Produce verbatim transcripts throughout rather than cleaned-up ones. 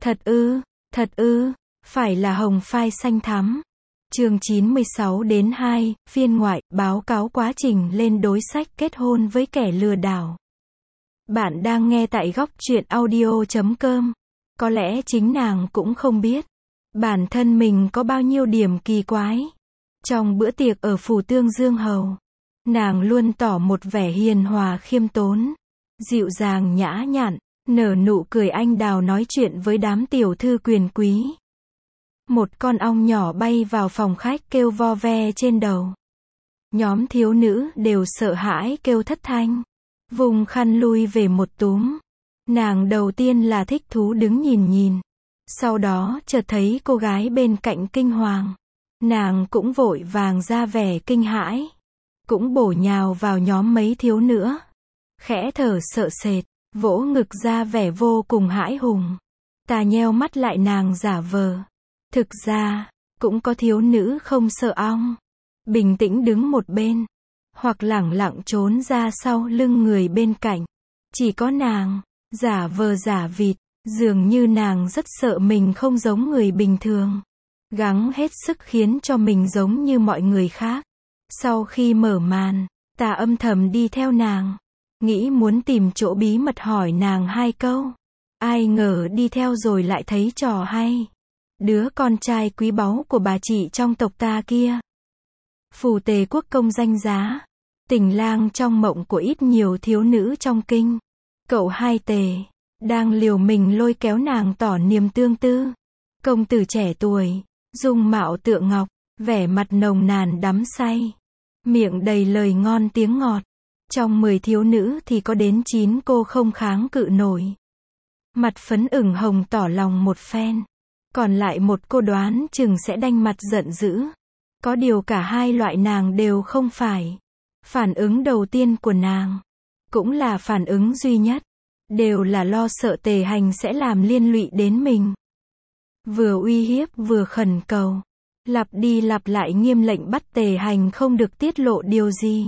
Thật ư, thật ư, phải là hồng phai xanh thắm. Chương chín mươi sáu đến hai, phiên ngoại, báo cáo quá trình lên đối sách kết hôn với kẻ lừa đảo. Bạn đang nghe tại góc truyện audio chấm com. Có lẽ chính nàng cũng không biết bản thân mình có bao nhiêu điểm kỳ quái. Trong bữa tiệc ở phủ Tương Dương Hầu, nàng luôn tỏ một vẻ hiền hòa khiêm tốn, dịu dàng nhã nhặn, nở nụ cười anh đào nói chuyện với đám tiểu thư quyền quý. Một con ong nhỏ bay vào phòng khách kêu vo ve trên đầu. Nhóm thiếu nữ đều sợ hãi kêu thất thanh, vùng khăn lui về một túm. Nàng đầu tiên là thích thú đứng nhìn nhìn, sau đó chợt thấy cô gái bên cạnh kinh hoàng. Nàng cũng vội vàng ra vẻ kinh hãi, cũng bổ nhào vào nhóm mấy thiếu nữa, khẽ thở sợ sệt, vỗ ngực ra vẻ vô cùng hãi hùng. Ta nheo mắt lại nàng giả vờ. Thực ra, cũng có thiếu nữ không sợ ong, bình tĩnh đứng một bên, hoặc lẳng lặng trốn ra sau lưng người bên cạnh. Chỉ có nàng, giả vờ giả vịt, dường như nàng rất sợ mình không giống người bình thường, gắng hết sức khiến cho mình giống như mọi người khác. Sau khi mở màn, ta âm thầm đi theo nàng, nghĩ muốn tìm chỗ bí mật hỏi nàng hai câu. Ai ngờ đi theo rồi lại thấy trò hay. Đứa con trai quý báu của bà chị trong tộc ta kia, phù tề quốc công danh giá, tình lang trong mộng của ít nhiều thiếu nữ trong kinh, cậu hai tề, đang liều mình lôi kéo nàng tỏ niềm tương tư. Công tử trẻ tuổi, dung mạo tựa ngọc, vẻ mặt nồng nàn đắm say, miệng đầy lời ngon tiếng ngọt. Trong mười thiếu nữ thì có đến chín cô không kháng cự nổi, mặt phấn ửng hồng tỏ lòng một phen. Còn lại một cô đoán chừng sẽ đanh mặt giận dữ. Có điều cả hai loại nàng đều không phải. Phản ứng đầu tiên của nàng, cũng là phản ứng duy nhất, đều là lo sợ Tề Hành sẽ làm liên lụy đến mình. Vừa uy hiếp vừa khẩn cầu, lặp đi lặp lại nghiêm lệnh bắt Tề Hành không được tiết lộ điều gì.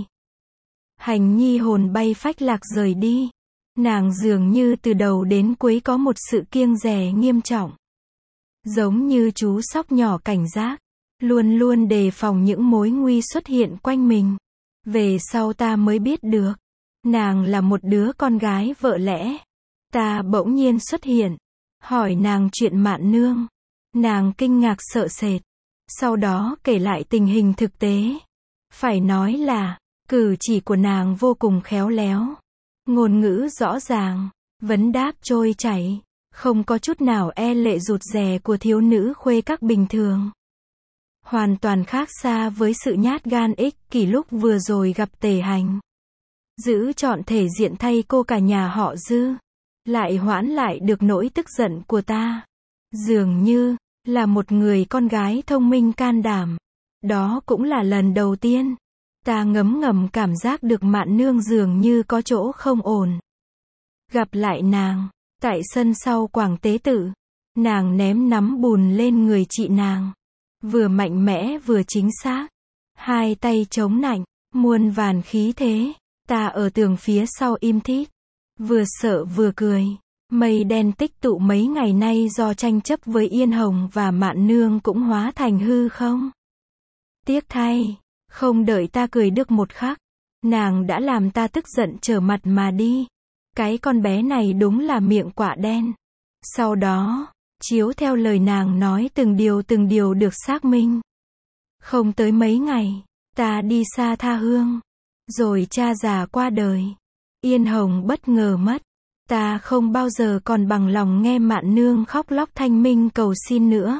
Hành nhi hồn bay phách lạc rời đi. Nàng dường như từ đầu đến cuối có một sự kiêng dè nghiêm trọng, giống như chú sóc nhỏ cảnh giác, luôn luôn đề phòng những mối nguy xuất hiện quanh mình. Về sau ta mới biết được, nàng là một đứa con gái vợ lẽ. Ta bỗng nhiên xuất hiện, hỏi nàng chuyện Mạn Nương. Nàng kinh ngạc sợ sệt, sau đó kể lại tình hình thực tế. Phải nói là, cử chỉ của nàng vô cùng khéo léo, ngôn ngữ rõ ràng, vấn đáp trôi chảy, không có chút nào e lệ rụt rè của thiếu nữ khuê các bình thường. Hoàn toàn khác xa với sự nhát gan ích kỷ lúc vừa rồi gặp Tề Hành. Giữ trọn thể diện thay cô cả nhà họ Dư, lại hoãn lại được nỗi tức giận của ta. Dường như, là một người con gái thông minh can đảm. Đó cũng là lần đầu tiên, ta ngấm ngầm cảm giác được Mạn Nương dường như có chỗ không ổn. Gặp lại nàng tại sân sau Quảng Tế Tự, nàng ném nắm bùn lên người chị nàng, vừa mạnh mẽ vừa chính xác, hai tay chống nạnh, muôn vàn khí thế. Ta ở tường phía sau im thít, vừa sợ vừa cười. Mây đen tích tụ mấy ngày nay do tranh chấp với Yên Hồng và Mạn Nương cũng hóa thành hư không. Tiếc thay, không đợi ta cười được một khắc, nàng đã làm ta tức giận trở mặt mà đi. Cái con bé này đúng là miệng quạ đen. Sau đó, chiếu theo lời nàng nói từng điều từng điều được xác minh. Không tới mấy ngày, ta đi xa tha hương, rồi cha già qua đời. Yên Hồng bất ngờ mất. Ta không bao giờ còn bằng lòng nghe Mạn Nương khóc lóc thanh minh cầu xin nữa.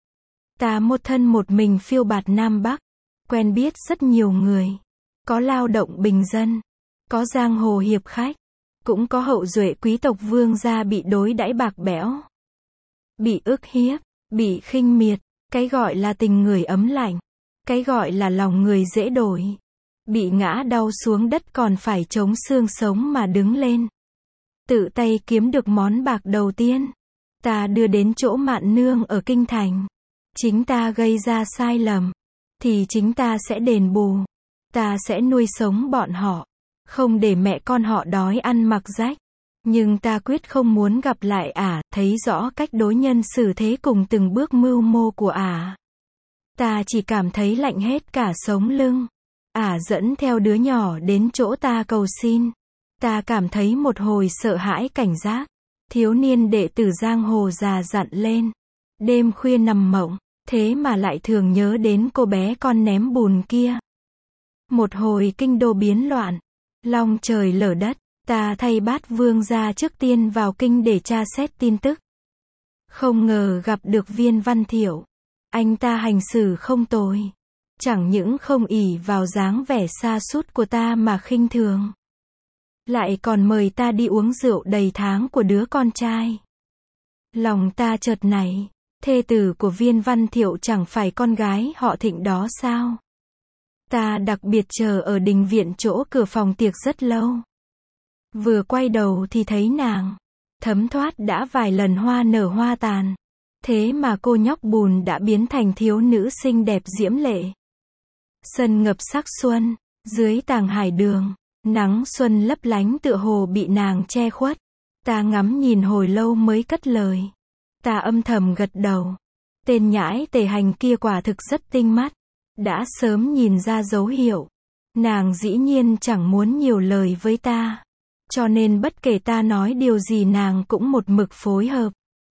Ta một thân một mình phiêu bạt Nam Bắc, quen biết rất nhiều người. Có lao động bình dân, có giang hồ hiệp khách, cũng có hậu duệ quý tộc vương gia bị đối đãi bạc bẽo, bị ức hiếp, bị khinh miệt. Cái gọi là tình người ấm lạnh, cái gọi là lòng người dễ đổi. Bị ngã đau xuống đất còn phải chống xương sống mà đứng lên. Tự tay kiếm được món bạc đầu tiên, ta đưa đến chỗ Mạn Nương ở kinh thành. Chính ta gây ra sai lầm, thì chính ta sẽ đền bù. Ta sẽ nuôi sống bọn họ, không để mẹ con họ đói ăn mặc rách. Nhưng ta quyết không muốn gặp lại ả, thấy rõ cách đối nhân xử thế cùng từng bước mưu mô của ả. Ta chỉ cảm thấy lạnh hết cả sống lưng. Ả dẫn theo đứa nhỏ đến chỗ ta cầu xin. Ta cảm thấy một hồi sợ hãi cảnh giác. Thiếu niên đệ tử giang hồ già dặn lên. Đêm khuya nằm mộng, thế mà lại thường nhớ đến cô bé con ném bùn kia. Một hồi kinh đô biến loạn, long trời lở đất, ta thay bát vương ra trước tiên vào kinh để tra xét tin tức. Không ngờ gặp được Viên Văn Thiệu. Anh ta hành xử không tồi. Chẳng những không ỷ vào dáng vẻ sa sút của ta mà khinh thường. Lại còn mời ta đi uống rượu đầy tháng của đứa con trai. Lòng ta chợt nảy, thê tử của Viên Văn Thiệu chẳng phải con gái họ Thịnh đó sao? Ta đặc biệt chờ ở đình viện chỗ cửa phòng tiệc rất lâu. Vừa quay đầu thì thấy nàng. Thấm thoát đã vài lần hoa nở hoa tàn. Thế mà cô nhóc bùn đã biến thành thiếu nữ xinh đẹp diễm lệ. Sân ngập sắc xuân, dưới tàng hải đường, nắng xuân lấp lánh tựa hồ bị nàng che khuất. Ta ngắm nhìn hồi lâu mới cất lời. Ta âm thầm gật đầu. Tên nhãi tề hành kia quả thực rất tinh mắt. Đã sớm nhìn ra dấu hiệu. Nàng dĩ nhiên chẳng muốn nhiều lời với ta. Cho nên bất kể ta nói điều gì nàng cũng một mực phối hợp.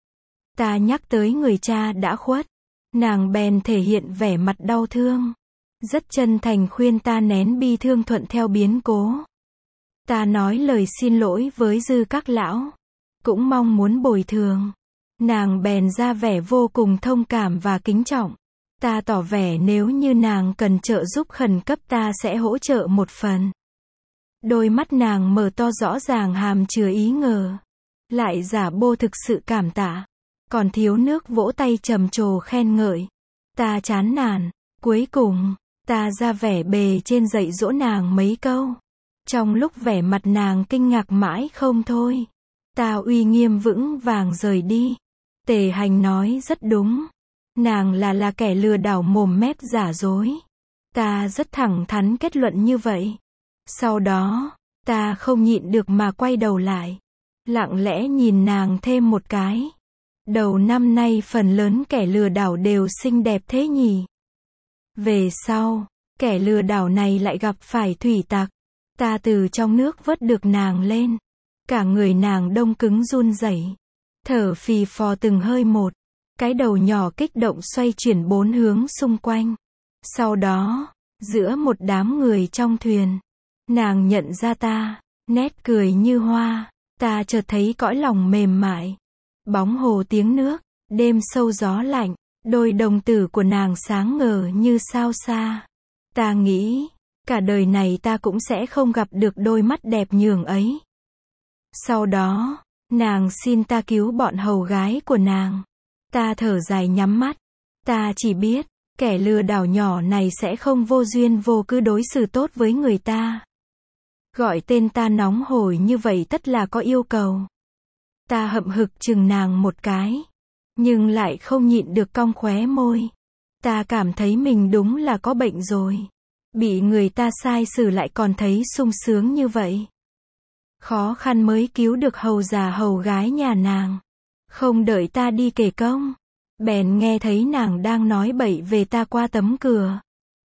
Ta nhắc tới người cha đã khuất. Nàng bèn thể hiện vẻ mặt đau thương. Rất chân thành khuyên ta nén bi thương thuận theo biến cố. Ta nói lời xin lỗi với dư các lão. Cũng mong muốn bồi thường. Nàng bèn ra vẻ vô cùng thông cảm và kính trọng. Ta tỏ vẻ nếu như nàng cần trợ giúp khẩn cấp ta sẽ hỗ trợ một phần. Đôi mắt nàng mở to rõ ràng hàm chứa ý ngờ. Lại giả bô thực sự cảm tạ. Còn thiếu nước vỗ tay trầm trồ khen ngợi. Ta chán nản. Cuối cùng, ta ra vẻ bề trên dạy dỗ nàng mấy câu. Trong lúc vẻ mặt nàng kinh ngạc mãi không thôi. Ta uy nghiêm vững vàng rời đi. Tề hành nói rất đúng. Nàng là là kẻ lừa đảo mồm mép giả dối. Ta rất thẳng thắn kết luận như vậy. Sau đó, ta không nhịn được mà quay đầu lại. Lặng lẽ nhìn nàng thêm một cái. Đầu năm nay phần lớn kẻ lừa đảo đều xinh đẹp thế nhỉ. Về sau, kẻ lừa đảo này lại gặp phải thủy tặc. Ta từ trong nước vớt được nàng lên. Cả người nàng đông cứng run rẩy. Thở phì phò từng hơi một. Cái đầu nhỏ kích động xoay chuyển bốn hướng xung quanh. Sau đó, giữa một đám người trong thuyền, nàng nhận ra ta, nét cười như hoa. Ta chợt thấy cõi lòng mềm mại. Bóng hồ tiếng nước, đêm sâu gió lạnh, đôi đồng tử của nàng sáng ngời như sao xa. Ta nghĩ, cả đời này ta cũng sẽ không gặp được đôi mắt đẹp nhường ấy. Sau đó, nàng xin ta cứu bọn hầu gái của nàng. Ta thở dài nhắm mắt. Ta chỉ biết, kẻ lừa đảo nhỏ này sẽ không vô duyên vô cớ đối xử tốt với người ta. Gọi tên ta nóng hổi như vậy tất là có yêu cầu. Ta hậm hực chừng nàng một cái. Nhưng lại không nhịn được cong khóe môi. Ta cảm thấy mình đúng là có bệnh rồi. Bị người ta sai xử lại còn thấy sung sướng như vậy. Khó khăn mới cứu được hầu già hầu gái nhà nàng. Không đợi ta đi kể công. Bèn nghe thấy nàng đang nói bậy về ta qua tấm cửa.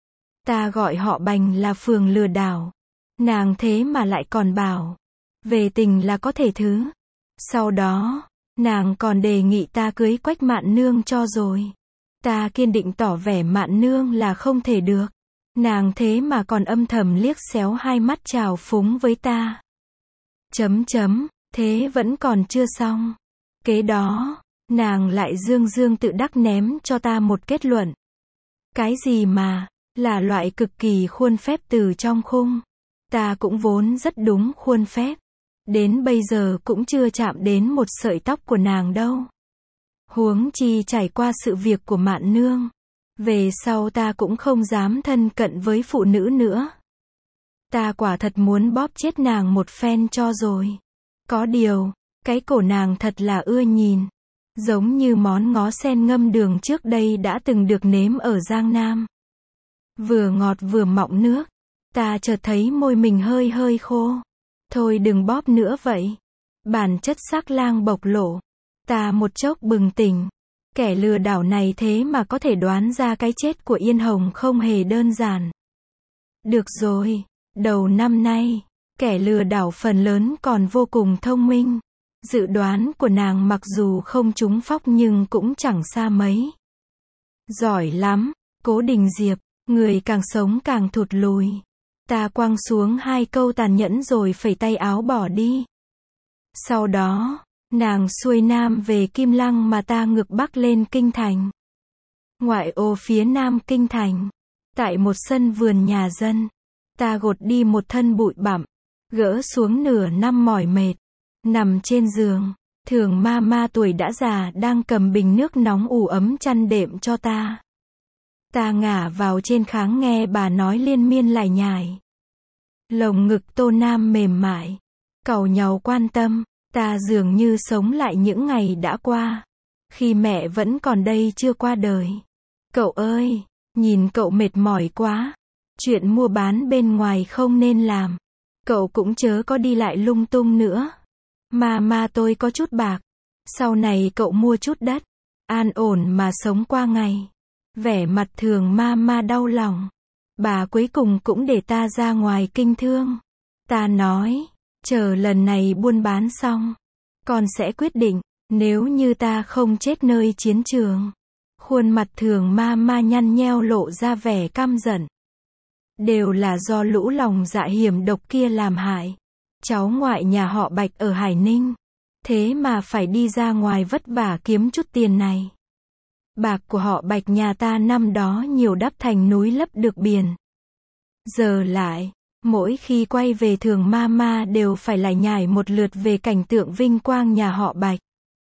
Ta gọi họ Bành là phường lừa đảo. Nàng thế mà lại còn bảo. Về tình là có thể thứ. Sau đó, nàng còn đề nghị ta cưới Quách Mạn Nương cho rồi. Ta kiên định tỏ vẻ Mạn Nương là không thể được. Nàng thế mà còn âm thầm liếc xéo hai mắt trào phúng với ta. Chấm chấm, thế vẫn còn chưa xong. Kế đó, nàng lại dương dương tự đắc ném cho ta một kết luận. Cái gì mà, là loại cực kỳ khuôn phép từ trong khung. Ta cũng vốn rất đúng khuôn phép. Đến bây giờ cũng chưa chạm đến một sợi tóc của nàng đâu. Huống chi trải qua sự việc của Mạn Nương. Về sau ta cũng không dám thân cận với phụ nữ nữa. Ta quả thật muốn bóp chết nàng một phen cho rồi. Có điều, cái cổ nàng thật là ưa nhìn. Giống như món ngó sen ngâm đường trước đây đã từng được nếm ở Giang Nam. Vừa ngọt vừa mọng nước. Ta chợt thấy môi mình hơi hơi khô. Thôi đừng bóp nữa vậy. Bản chất sắc lang bộc lộ. Ta một chốc bừng tỉnh. Kẻ lừa đảo này thế mà có thể đoán ra cái chết của Yên Hồng không hề đơn giản. Được rồi, đầu năm nay, kẻ lừa đảo phần lớn còn vô cùng thông minh. Dự đoán của nàng mặc dù không trúng phóc nhưng cũng chẳng xa mấy. Giỏi lắm, Cố Đình Diệp, người càng sống càng thụt lùi. Ta quăng xuống hai câu tàn nhẫn rồi phẩy tay áo bỏ đi. Sau đó, nàng xuôi nam về Kim Lăng mà ta ngược bắc lên Kinh Thành. Ngoại ô phía nam Kinh Thành, tại một sân vườn nhà dân, ta gột đi một thân bụi bặm, gỡ xuống nửa năm mỏi mệt, nằm trên giường, Thường ma ma tuổi đã già đang cầm bình nước nóng ủ ấm chăn đệm cho ta. Ta ngả vào trên kháng nghe bà nói liên miên lải nhải. Lồng ngực Tô Nam mềm mại, càu nhàu quan tâm, ta dường như sống lại những ngày đã qua, khi mẹ vẫn còn đây chưa qua đời. Cậu ơi, nhìn cậu mệt mỏi quá, chuyện mua bán bên ngoài không nên làm, cậu cũng chớ có đi lại lung tung nữa. Ma ma tôi có chút bạc, sau này cậu mua chút đất, an ổn mà sống qua ngày. Vẻ mặt Thường ma ma đau lòng. Bà cuối cùng cũng để ta ra ngoài kinh thương. Ta nói, chờ lần này buôn bán xong, con sẽ quyết định, nếu như ta không chết nơi chiến trường. Khuôn mặt Thường ma ma nhăn nheo lộ ra vẻ căm giận. Đều là do lũ lòng dạ hiểm độc kia làm hại. Cháu ngoại nhà họ Bạch ở Hải Ninh. Thế mà phải đi ra ngoài vất vả kiếm chút tiền này. Bạc của họ Bạch nhà ta năm đó nhiều đắp thành núi lấp được biển. Giờ lại, mỗi khi quay về Thường ma ma đều phải lải nhải một lượt về cảnh tượng vinh quang nhà họ Bạch.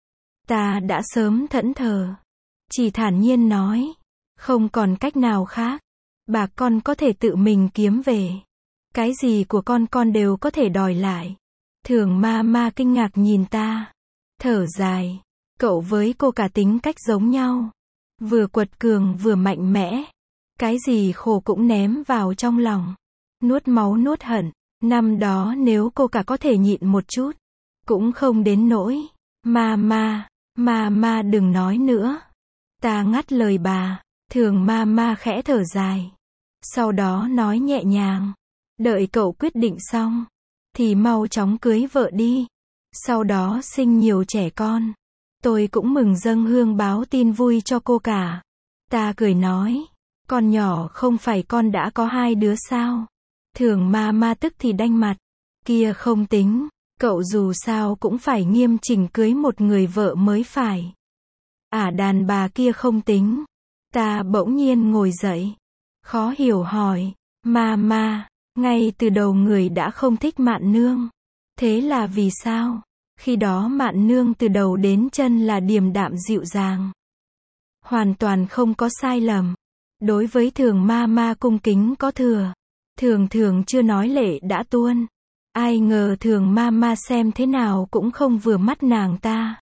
Ta đã sớm thẫn thờ. Chỉ thản nhiên nói, không còn cách nào khác. Bạc con có thể tự mình kiếm về. Cái gì của con con đều có thể đòi lại. Thường ma ma kinh ngạc nhìn ta. Thở dài. Cậu với cô cả tính cách giống nhau. Vừa quật cường vừa mạnh mẽ. Cái gì khổ cũng ném vào trong lòng. Nuốt máu nuốt hận. Năm đó nếu cô cả có thể nhịn một chút, cũng không đến nỗi. Ma ma, ma ma đừng nói nữa. Ta ngắt lời bà. Thường ma ma khẽ thở dài. Sau đó nói nhẹ nhàng. Đợi cậu quyết định xong, thì mau chóng cưới vợ đi. Sau đó sinh nhiều trẻ con. Tôi cũng mừng dâng hương báo tin vui cho cô cả. Ta cười nói, con nhỏ không phải con đã có hai đứa sao? Thường ma ma tức thì đanh mặt. Kia không tính, cậu dù sao cũng phải nghiêm chỉnh cưới một người vợ mới phải. À đàn bà kia không tính. Ta bỗng nhiên ngồi dậy. Khó hiểu hỏi, ma ma, ngay từ đầu người đã không thích Mạn Nương. Thế là vì sao? Khi đó Mạn Nương từ đầu đến chân là điềm đạm dịu dàng. Hoàn toàn không có sai lầm. Đối với Thường ma ma cung kính có thừa. Thường thường chưa nói lệ đã tuôn. Ai ngờ Thường ma ma xem thế nào cũng không vừa mắt nàng ta.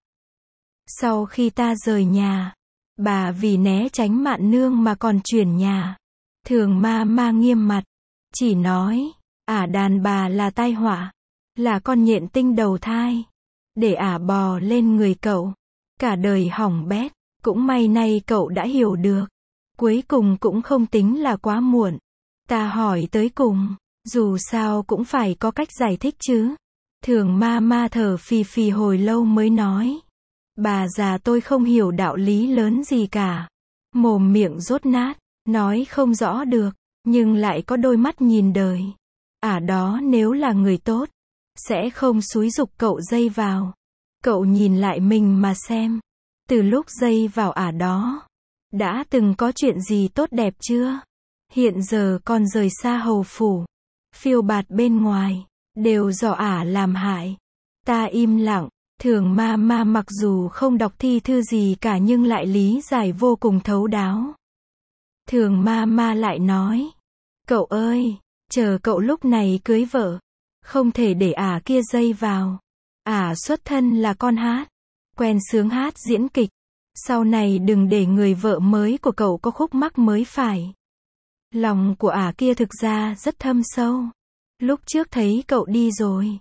Sau khi ta rời nhà, bà vì né tránh Mạn Nương mà còn chuyển nhà. Thường ma ma nghiêm mặt. Chỉ nói, ả đàn bà là tai họa. Là con nhện tinh đầu thai. Để ả bò lên người cậu. Cả đời hỏng bét. Cũng may nay cậu đã hiểu được. Cuối cùng cũng không tính là quá muộn. Ta hỏi tới cùng. Dù sao cũng phải có cách giải thích chứ. Thường ma ma thở phì phì hồi lâu mới nói. Bà già tôi không hiểu đạo lý lớn gì cả. Mồm miệng rốt nát. Nói không rõ được. Nhưng lại có đôi mắt nhìn đời. Ả đó nếu là người tốt, sẽ không xúi giục cậu dây vào. Cậu nhìn lại mình mà xem. Từ lúc dây vào ả đó, đã từng có chuyện gì tốt đẹp chưa? Hiện giờ còn rời xa hầu phủ, phiêu bạt bên ngoài, đều do ả làm hại. Ta im lặng. Thường ma ma mặc dù không đọc thi thư gì cả nhưng lại lý giải vô cùng thấu đáo. Thường ma ma lại nói. Cậu ơi, chờ cậu lúc này cưới vợ. Không thể để ả kia dây vào. Ả xuất thân là con hát. Quen sướng hát diễn kịch. Sau này đừng để người vợ mới của cậu có khúc mắc mới phải. Lòng của ả kia thực ra rất thâm sâu. Lúc trước thấy cậu đi rồi,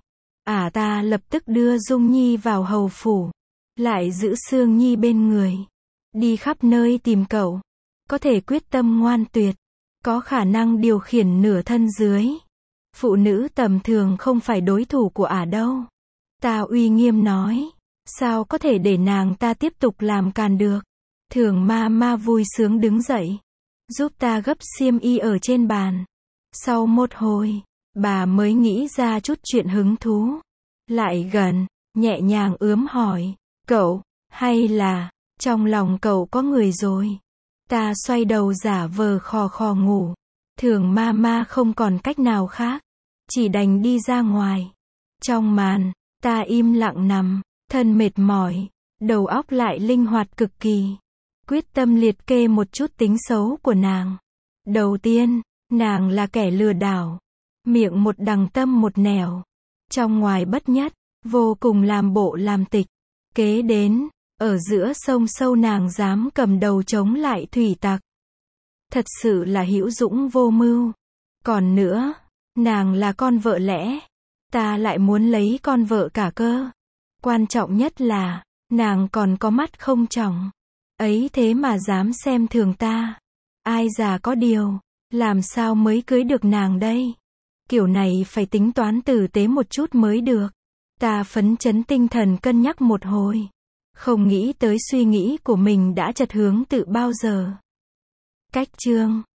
À ta lập tức đưa Dung Nhi vào hầu phủ, lại giữ Sương Nhi bên người, đi khắp nơi tìm cậu, có thể quyết tâm ngoan tuyệt, có khả năng điều khiển nửa thân dưới. Phụ nữ tầm thường không phải đối thủ của ả đâu. Ta uy nghiêm nói, sao có thể để nàng ta tiếp tục làm càn được. Thường ma ma vui sướng đứng dậy, giúp ta gấp xiêm y ở trên bàn. Sau một hồi, bà mới nghĩ ra chút chuyện hứng thú. Lại gần, nhẹ nhàng ướm hỏi, cậu, hay là, trong lòng cậu có người rồi. Ta xoay đầu giả vờ khò khò ngủ. Thường ma ma không còn cách nào khác, chỉ đành đi ra ngoài. Trong màn, ta im lặng nằm, thân mệt mỏi, đầu óc lại linh hoạt cực kỳ. Quyết tâm liệt kê một chút tính xấu của nàng. Đầu tiên, nàng là kẻ lừa đảo, miệng một đằng tâm một nẻo, trong ngoài bất nhất, vô cùng làm bộ làm tịch. Kế đến, ở giữa sông sâu nàng dám cầm đầu chống lại thủy tặc. Thật sự là hữu dũng vô mưu. Còn nữa, nàng là con vợ lẽ, ta lại muốn lấy con vợ cả cơ. Quan trọng nhất là, nàng còn có mắt không tròng. Ấy thế mà dám xem thường ta. Ai già có điều, làm sao mới cưới được nàng đây? Kiểu này phải tính toán tử tế một chút mới được. Ta phấn chấn tinh thần cân nhắc một hồi. Không nghĩ tới suy nghĩ của mình đã chật hướng từ bao giờ. Cách chương